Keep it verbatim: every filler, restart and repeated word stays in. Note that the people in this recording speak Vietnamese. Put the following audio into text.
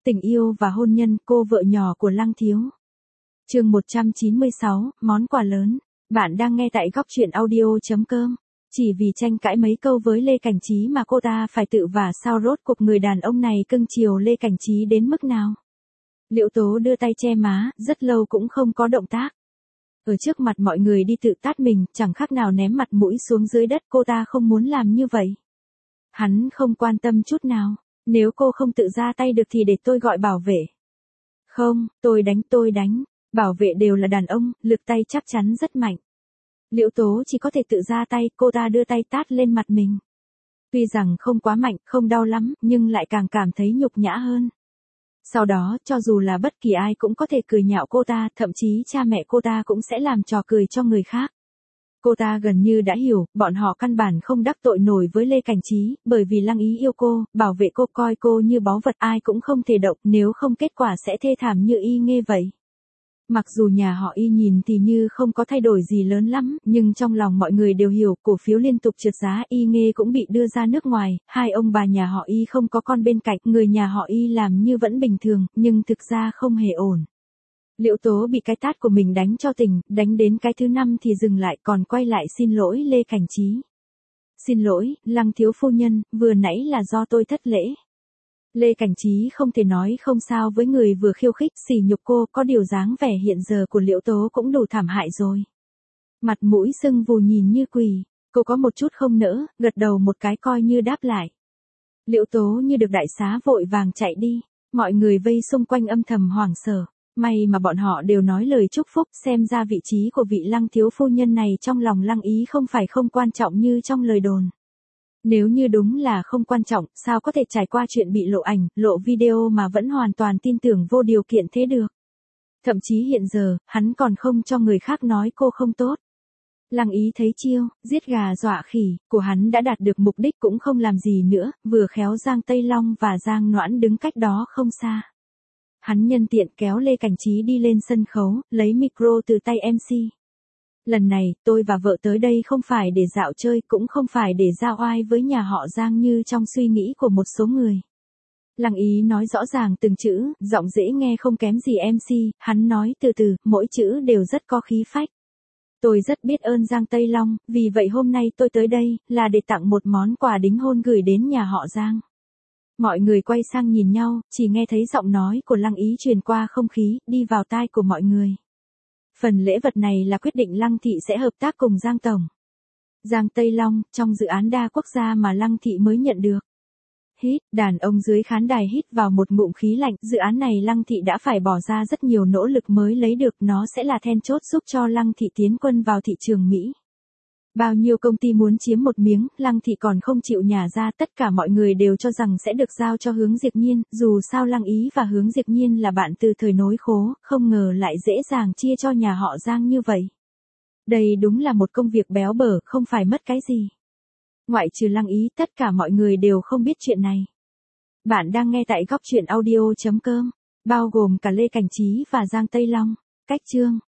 Tình yêu và hôn nhân, cô vợ nhỏ của Lăng Thiếu. Chương một trăm chín mươi sáu, món quà lớn. Bạn đang nghe tại góc truyện audio chấm com. Chỉ vì tranh cãi mấy câu với Lê Cảnh Trí mà cô ta phải tự vả sao, rốt cuộc người đàn ông này cưng chiều Lê Cảnh Trí đến mức nào. Liễu Tố đưa tay che má, rất lâu cũng không có động tác. Ở trước mặt mọi người đi tự tát mình, chẳng khác nào ném mặt mũi xuống dưới đất, cô ta không muốn làm như vậy. Hắn không quan tâm chút nào. Nếu cô không tự ra tay được thì để tôi gọi bảo vệ. Không, tôi đánh tôi đánh. Bảo vệ đều là đàn ông, lực tay chắc chắn rất mạnh. Liễu Tố chỉ có thể tự ra tay, cô ta đưa tay tát lên mặt mình. Tuy rằng không quá mạnh, không đau lắm, nhưng lại càng cảm thấy nhục nhã hơn. Sau đó, cho dù là bất kỳ ai cũng có thể cười nhạo cô ta, thậm chí cha mẹ cô ta cũng sẽ làm trò cười cho người khác. Cô ta gần như đã hiểu, bọn họ căn bản không đắc tội nổi với Lê Cảnh Trí, bởi vì Lăng Ý yêu cô, bảo vệ cô, coi cô như báu vật, ai cũng không thể động, nếu không kết quả sẽ thê thảm như Y Nghê vậy. Mặc dù nhà họ Y nhìn thì như không có thay đổi gì lớn lắm, nhưng trong lòng mọi người đều hiểu, cổ phiếu liên tục trượt giá, Y Nghê cũng bị đưa ra nước ngoài, hai ông bà nhà họ Y không có con bên cạnh, người nhà họ Y làm như vẫn bình thường, nhưng thực ra không hề ổn. Liễu Tố bị cái tát của mình đánh cho tỉnh, đánh đến cái thứ năm thì dừng lại, còn quay lại xin lỗi Lê Cảnh Trí. Xin lỗi, Lăng thiếu phu nhân, vừa nãy là do tôi thất lễ. Lê Cảnh Trí không thể nói không sao với người vừa khiêu khích, sỉ nhục cô, có điều dáng vẻ hiện giờ của Liễu Tố cũng đủ thảm hại rồi. Mặt mũi sưng vù nhìn như quỷ, cô có một chút không nỡ, gật đầu một cái coi như đáp lại. Liễu Tố như được đại xá vội vàng chạy đi, mọi người vây xung quanh âm thầm hoảng sợ. May mà bọn họ đều nói lời chúc phúc, xem ra vị trí của vị Lăng thiếu phu nhân này trong lòng Lăng Ý không phải không quan trọng như trong lời đồn. Nếu như đúng là không quan trọng, sao có thể trải qua chuyện bị lộ ảnh, lộ video mà vẫn hoàn toàn tin tưởng vô điều kiện thế được. Thậm chí hiện giờ, hắn còn không cho người khác nói cô không tốt. Lăng Ý thấy chiêu, giết gà dọa khỉ, của hắn đã đạt được mục đích, cũng không làm gì nữa, vừa khéo Giang Tây Long và Giang Noãn đứng cách đó không xa. Hắn nhân tiện kéo Lê Cảnh Trí đi lên sân khấu, lấy micro từ tay em xê. Lần này, tôi và vợ tới đây không phải để dạo chơi, cũng không phải để giao oai với nhà họ Giang như trong suy nghĩ của một số người. Lăng Ý nói rõ ràng từng chữ, giọng dễ nghe không kém gì em xê, hắn nói từ từ, mỗi chữ đều rất có khí phách. Tôi rất biết ơn Giang Tây Long, vì vậy hôm nay tôi tới đây, là để tặng một món quà đính hôn gửi đến nhà họ Giang. Mọi người quay sang nhìn nhau, chỉ nghe thấy giọng nói của Lăng Ý truyền qua không khí, đi vào tai của mọi người. Phần lễ vật này là quyết định Lăng Thị sẽ hợp tác cùng Giang Tổng. Giang Tây Long, trong dự án đa quốc gia mà Lăng Thị mới nhận được. Hít, đàn ông dưới khán đài hít vào một ngụm khí lạnh, dự án này Lăng Thị đã phải bỏ ra rất nhiều nỗ lực mới lấy được, nó sẽ là then chốt giúp cho Lăng Thị tiến quân vào thị trường Mỹ. Bao nhiêu công ty muốn chiếm một miếng, Lăng Thị còn không chịu nhả ra, tất cả mọi người đều cho rằng sẽ được giao cho Hướng Diệp Nhiên, dù sao Lăng Ý và Hướng Diệp Nhiên là bạn từ thời nối khố, không ngờ lại dễ dàng chia cho nhà họ Giang như vậy. Đây đúng là một công việc béo bở, không phải mất cái gì. Ngoại trừ Lăng Ý, tất cả mọi người đều không biết chuyện này. Bạn đang nghe tại góc truyện audio chấm com, bao gồm cả Lê Cảnh Trí và Giang Tây Long. Cách chương